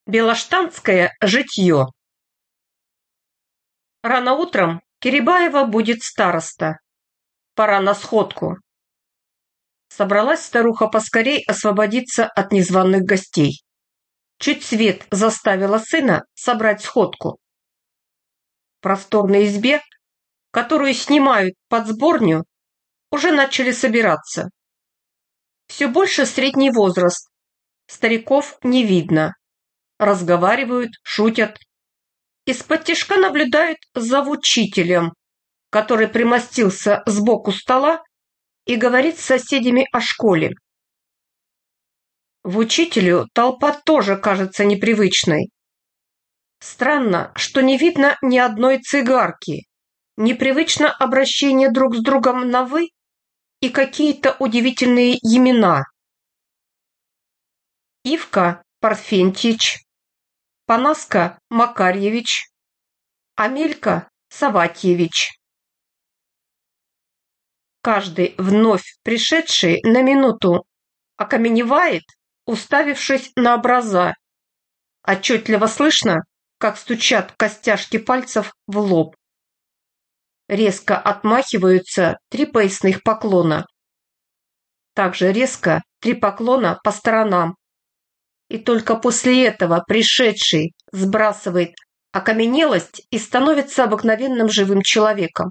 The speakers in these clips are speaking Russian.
Белоштанское житье. Рано утром Кирибаева будет староста. Пора на сходку. Собралась старуха поскорей освободиться от незваных гостей. Чуть свет заставила сына собрать сходку. В просторной избе, которую снимают под сборню, уже начали собираться. Все больше средний возраст. Стариков не видно. Разговаривают, шутят. Из-под тишка наблюдают за учителем, который примостился сбоку стола и говорит с соседями о школе. В учителю толпа тоже кажется непривычной. Странно, что не видно ни одной цигарки, непривычно обращение друг с другом на «вы» и какие-то удивительные имена. Ивка Парфентьич, Панаска Макарьевич, Амелька Саватьевич. Каждый вновь пришедший на минуту окаменевает, уставившись на образа. Отчетливо слышно, как стучат костяшки пальцев в лоб. Резко отмахиваются 3 поясных поклона. Также резко 3 поклона по сторонам. И только после этого пришедший сбрасывает окаменелость и становится обыкновенным живым человеком.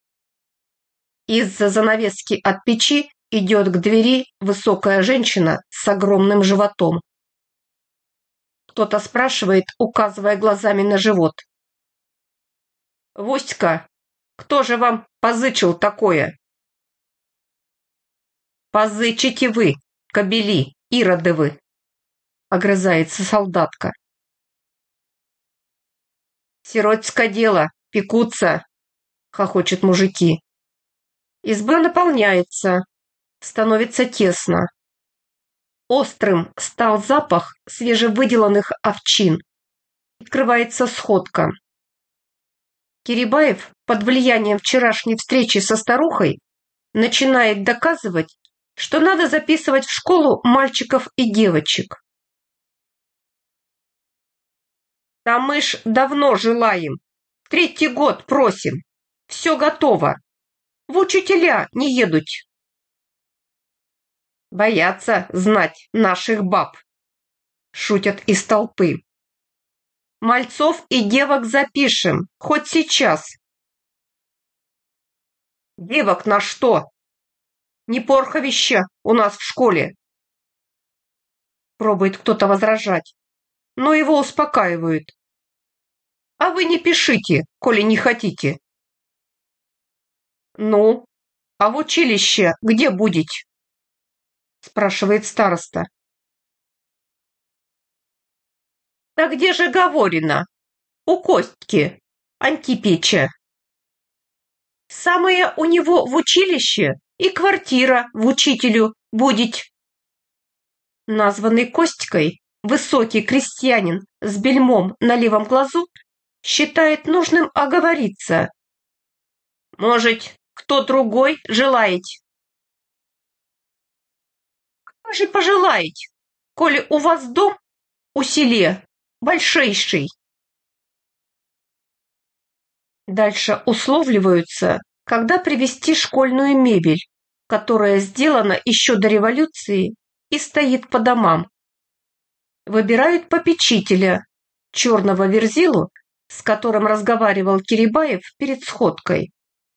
Из-за занавески от печи идет к двери высокая женщина с огромным животом. Кто-то спрашивает, указывая глазами на живот. «Востька, кто же вам позычил такое?» «Позычите вы, кобели, иродовы!» — огрызается солдатка. «Сиротское дело, пекутся!» — хохочут мужики. Изба наполняется, становится тесно. Острым стал запах свежевыделанных овчин. Открывается сходка. Кирибаев под влиянием вчерашней встречи со старухой начинает доказывать, что надо записывать в школу мальчиков и девочек. «Да мы ж давно желаем, 3-й год просим, все готово, в учителя не едут». «Боятся знать наших баб», шутят из толпы. «Мальцов и девок запишем, хоть сейчас». «Девок на что? Не порховище у нас в школе». Пробует кто-то возражать, но его успокаивают. «А вы не пишите, коли не хотите». «Ну, а в училище где будете?» спрашивает староста. «Да где же говорено? У Костьки, Антипича. Самое у него в училище и квартира в учителю будет». Названный Костькой, высокий крестьянин с бельмом на левом глазу считает нужным оговориться. «Может, кто другой желает?» «Вы же пожелаете, коли у вас дом у селе большейший». Дальше условливаются, когда привезти школьную мебель, которая сделана еще до революции и стоит по домам. Выбирают попечителя, черного верзилу, с которым разговаривал Кирибаев перед сходкой.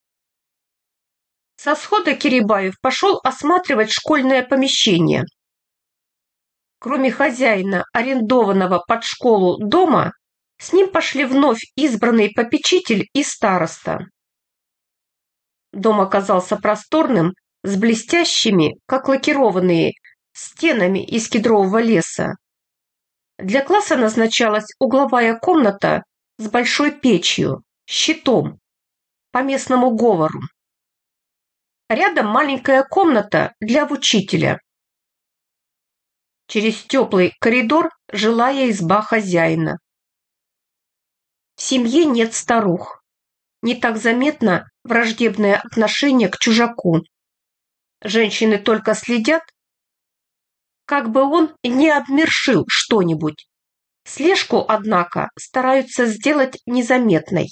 Со схода Кирибаев пошел осматривать школьное помещение. Кроме хозяина арендованного под школу дома, с ним пошли вновь избранный попечитель и староста. Дом оказался просторным, с блестящими, как лакированные, стенами из кедрового леса. Для класса назначалась угловая комната с большой печью, щитом, по местному говору. Рядом маленькая комната для учителя. Через теплый коридор жилая изба хозяина. В семье нет старух. Не так заметно враждебное отношение к чужаку. Женщины только следят, как бы он не обмершил что-нибудь. Слежку, однако, стараются сделать незаметной.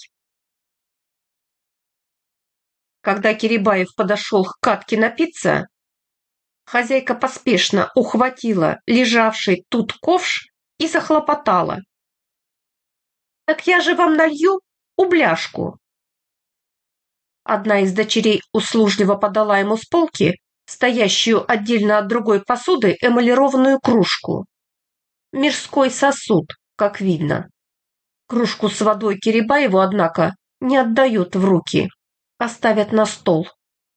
Когда Кирибаев подошел к катке напиться, хозяйка поспешно ухватила лежавший тут ковш и захлопотала. «Так я же вам налью убляшку». Одна из дочерей услужливо подала ему с полки, стоящую отдельно от другой посуды, эмалированную кружку. Мирской сосуд, как видно. Кружку с водой Кирибаеву, однако, не отдают в руки, а ставят на стол.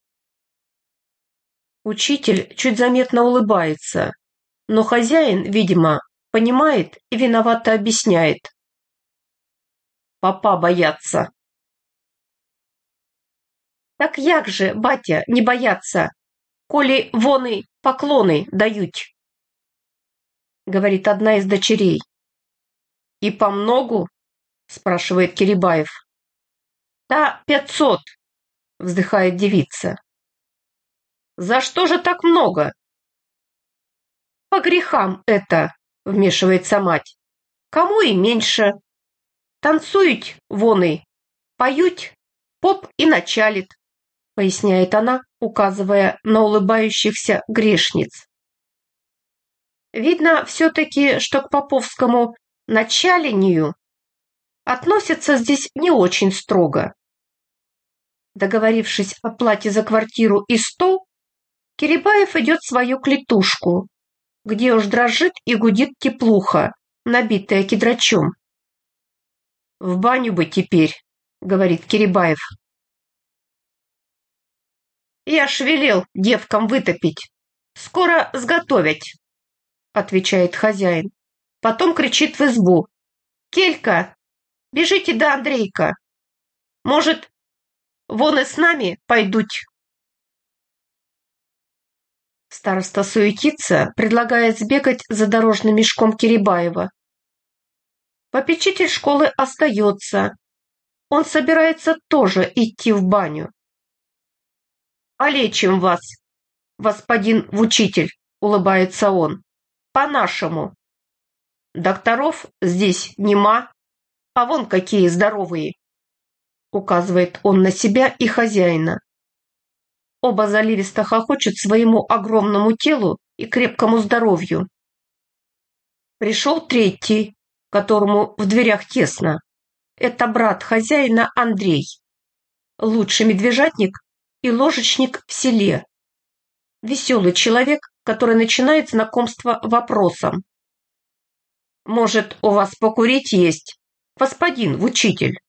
Учитель чуть заметно улыбается, но хозяин, видимо, понимает и виновато объясняет. Попа боятся. Так як же, батя, не бояться, коли вони поклоны дают? Говорит одна из дочерей. И по многу? Спрашивает Кирибаев. Да 500, вздыхает девица. За что же так много? По грехам это, вмешивается мать. Кому и меньше. Танцуют вони, поют, поп и началит, поясняет она, указывая на улыбающихся грешниц. Видно все-таки, что к поповскому началению относятся здесь не очень строго. Договорившись о плате за квартиру и стол, Кирибаев идет в свою клетушку, где уж дрожит и гудит теплуха, набитая кедрачом. «В баню бы теперь», — говорит Кирибаев. «Я ж велел девкам вытопить. Скоро сготовить», — отвечает хозяин. Потом кричит в избу. «Келька, бежите до Андрейка. Может, вон и с нами пойдут». Староста суетится, предлагает сбегать за дорожным мешком Кирибаева. Попечитель школы остается. Он собирается тоже идти в баню. «А лечим вас, господин учитель», — улыбается он. «По-нашему. Докторов здесь нема, а вон какие здоровые», — указывает он на себя и хозяина. Оба заливисто хохочут своему огромному телу и крепкому здоровью. Пришел третий, которому в дверях тесно. Это брат хозяина Андрей. Лучший медвежатник и ложечник в селе. Веселый человек, который начинает знакомство вопросом. «Может, у вас покурить есть, господин учитель?»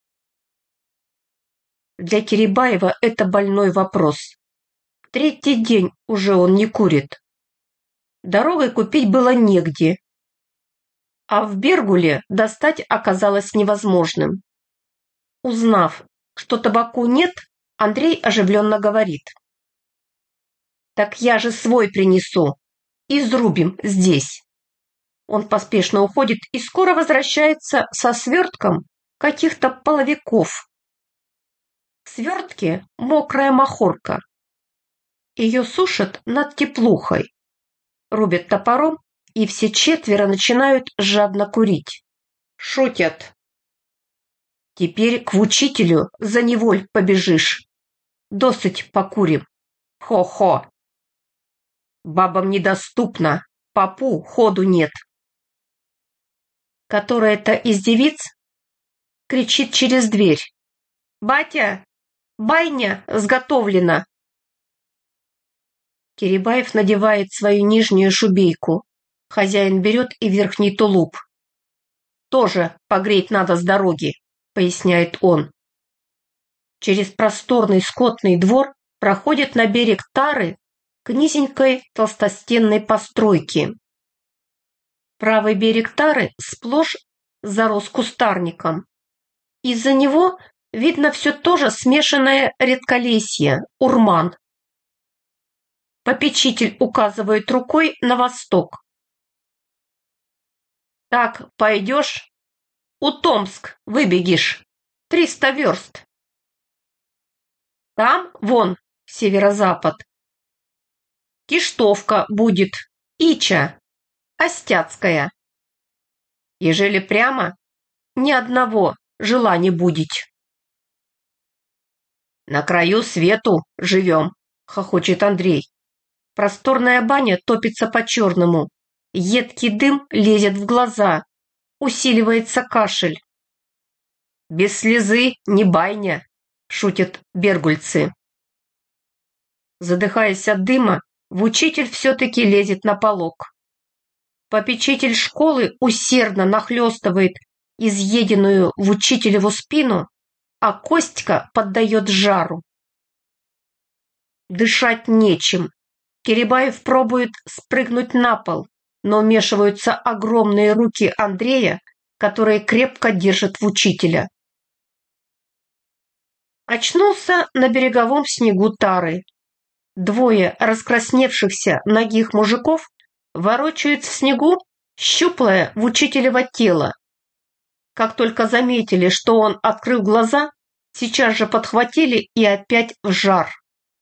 Для Кирибаева это больной вопрос. Третий день уже он не курит. Дорогой купить было негде, а в Бергуле достать оказалось невозможным. Узнав, что табаку нет, Андрей оживленно говорит. «Так я же свой принесу. Изрубим здесь». Он поспешно уходит и скоро возвращается со свертком каких-то половиков. В свертке мокрая махорка. Ее сушат над теплухой. Рубят топором, и все четверо начинают жадно курить. Шутят. «Теперь к учителю за неволь побежишь. Досыть покурим. Хо-хо. Бабам недоступно, попу ходу нет». Которая-то из девиц кричит через дверь. «Батя, байня сготовлена!» Кирибаев надевает свою нижнюю шубейку. Хозяин берет и верхний тулуп. «Тоже погреть надо с дороги», — поясняет он. Через просторный скотный двор проходит на берег Тары к низенькой толстостенной постройке. Правый берег Тары сплошь зарос кустарником. Из-за него видно все то же смешанное редколесье, урман. Попечитель указывает рукой на восток. «Так пойдешь, у Томск выбегешь, 300 верст. Там, вон, северо-запад, Киштовка будет, Ича, Остяцкая. Ежели прямо, ни одного жила не будить. На краю свету живем, хохочет Андрей. Просторная баня топится по-черному. Едкий дым лезет в глаза. Усиливается кашель. Без слезы не байня, шутят бергульцы. Задыхаясь от дыма, в учитель все-таки лезет на полог. Попечитель школы усердно нахлестывает изъеденную в учителеву спину, а Костька поддает жару. Дышать нечем. Керебаев пробует спрыгнуть на пол, но вмешиваются огромные руки Андрея, которые крепко держат в учителя. Очнулся на береговом снегу Тары. Двое раскрасневшихся нагих мужиков ворочают в снегу щуплое в учителево тело. Как только заметили, что он открыл глаза, сейчас же подхватили и опять в жар.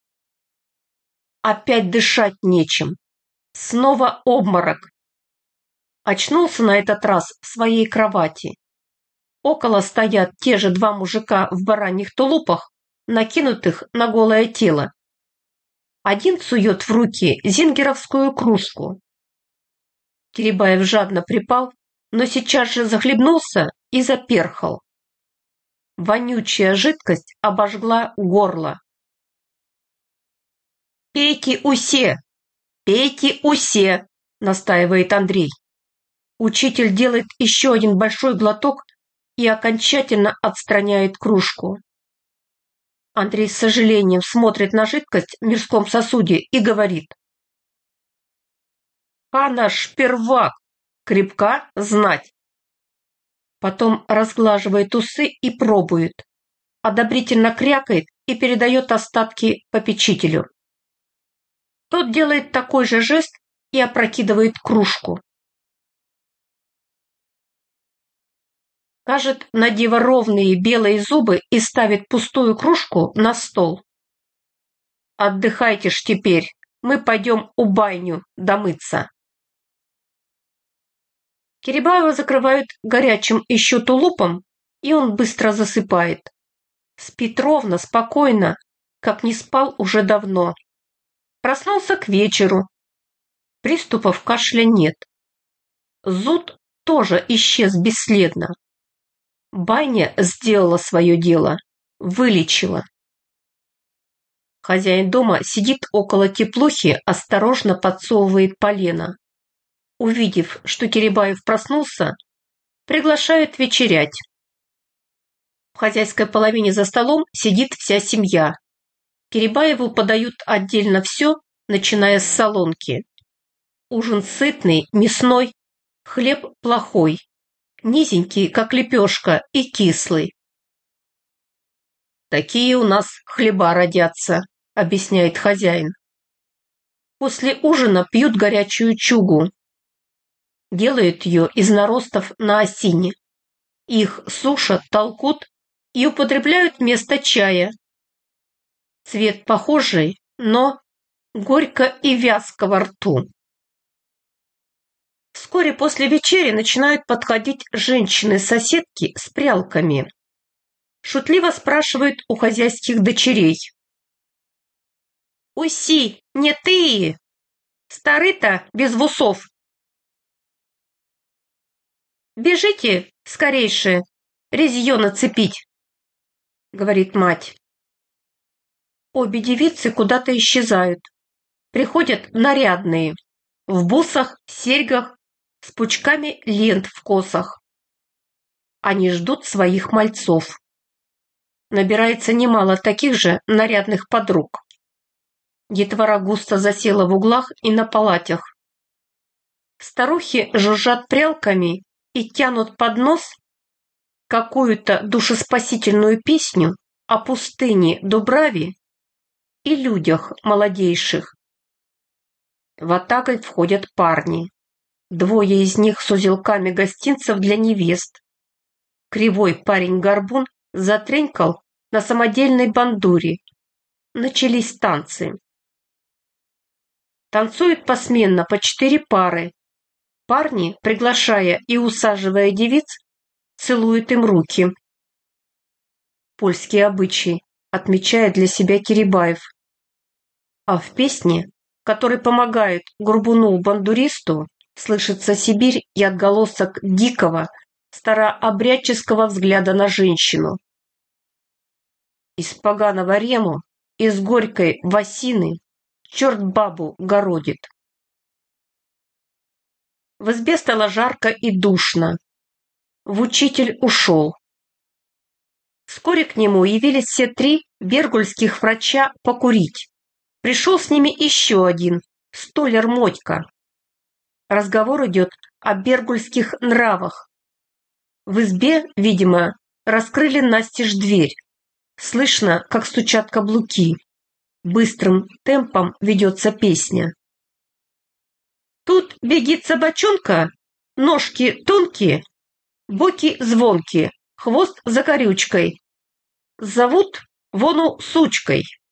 Опять дышать нечем. Снова обморок. Очнулся на этот раз в своей кровати. Около стоят те же два мужика в бараньих тулупах, накинутых на голое тело. Один сует в руки зингеровскую кружку. Керебаев жадно припал, но сейчас же захлебнулся и заперхал. Вонючая жидкость обожгла горло. «Пейте усе! Пейте усе!» – настаивает Андрей. Учитель делает еще один большой глоток и окончательно отстраняет кружку. Андрей с сожалением смотрит на жидкость в мирском сосуде и говорит: «Она ж первак, крепка знать». Потом разглаживает усы и пробует, одобрительно крякает и передает остатки попечителю. Тот делает такой же жест и опрокидывает кружку. Кажет на диво ровные белые зубы и ставит пустую кружку на стол. «Отдыхайте ж теперь, мы пойдем у баню домыться». Керебаева закрывают горячим еще тулупом, и он быстро засыпает. Спит ровно, спокойно, как не спал уже давно. Проснулся к вечеру. Приступов кашля нет. Зуд тоже исчез бесследно. Баня сделала свое дело, вылечила. Хозяин дома сидит около теплухи, осторожно подсовывает полено. Увидев, что Керебаев проснулся, приглашает вечерять. В хозяйской половине за столом сидит вся семья. Керебаеву подают отдельно все, начиная с солонки. Ужин сытный, мясной, хлеб плохой, низенький, как лепешка, и кислый. «Такие у нас хлеба родятся», — объясняет хозяин. После ужина пьют горячую чугу. Делают ее из наростов на осине. Их сушат, толкут и употребляют вместо чая. Цвет похожий, но горько и вязко во рту. Вскоре после вечери начинают подходить женщины-соседки с прялками. Шутливо спрашивают у хозяйских дочерей: «Уси, не ты? Стары-то без вусов. Бежите скорейше, резье нацепить», — говорит мать. Обе девицы куда-то исчезают. Приходят нарядные, в бусах, серьгах, с пучками лент в косах. Они ждут своих мальцов. Набирается немало таких же нарядных подруг. Детвора густо засела в углах и на палатях. Старухи жужжат прялками и тянут под нос какую-то душеспасительную песню о пустыне Дубраве и людях молодейших. В атакой входят парни. Двое из них с узелками гостинцев для невест. Кривой парень-горбун затренькал на самодельной бандуре. Начались танцы. Танцуют посменно по 4 пары. Парни, приглашая и усаживая девиц, целуют им руки. Польские обычаи, отмечает для себя Кирибаев. А в песне, который помогает горбуну-бандуристу, слышится Сибирь и отголосок дикого, старообрядческого взгляда на женщину. Из поганого рему, из горькой восины черт бабу городит. В избе стало жарко и душно. В учитель ушел. Вскоре к нему явились все три бергульских врача покурить. Пришел с ними еще один, столяр Мотька. Разговор идет о бергульских нравах. В избе, видимо, раскрыли настежь дверь. Слышно, как стучат каблуки. Быстрым темпом ведется песня. Тут бегит собачонка, ножки тонкие, боки звонкие, хвост за корючкой. Зовут вону сучкой.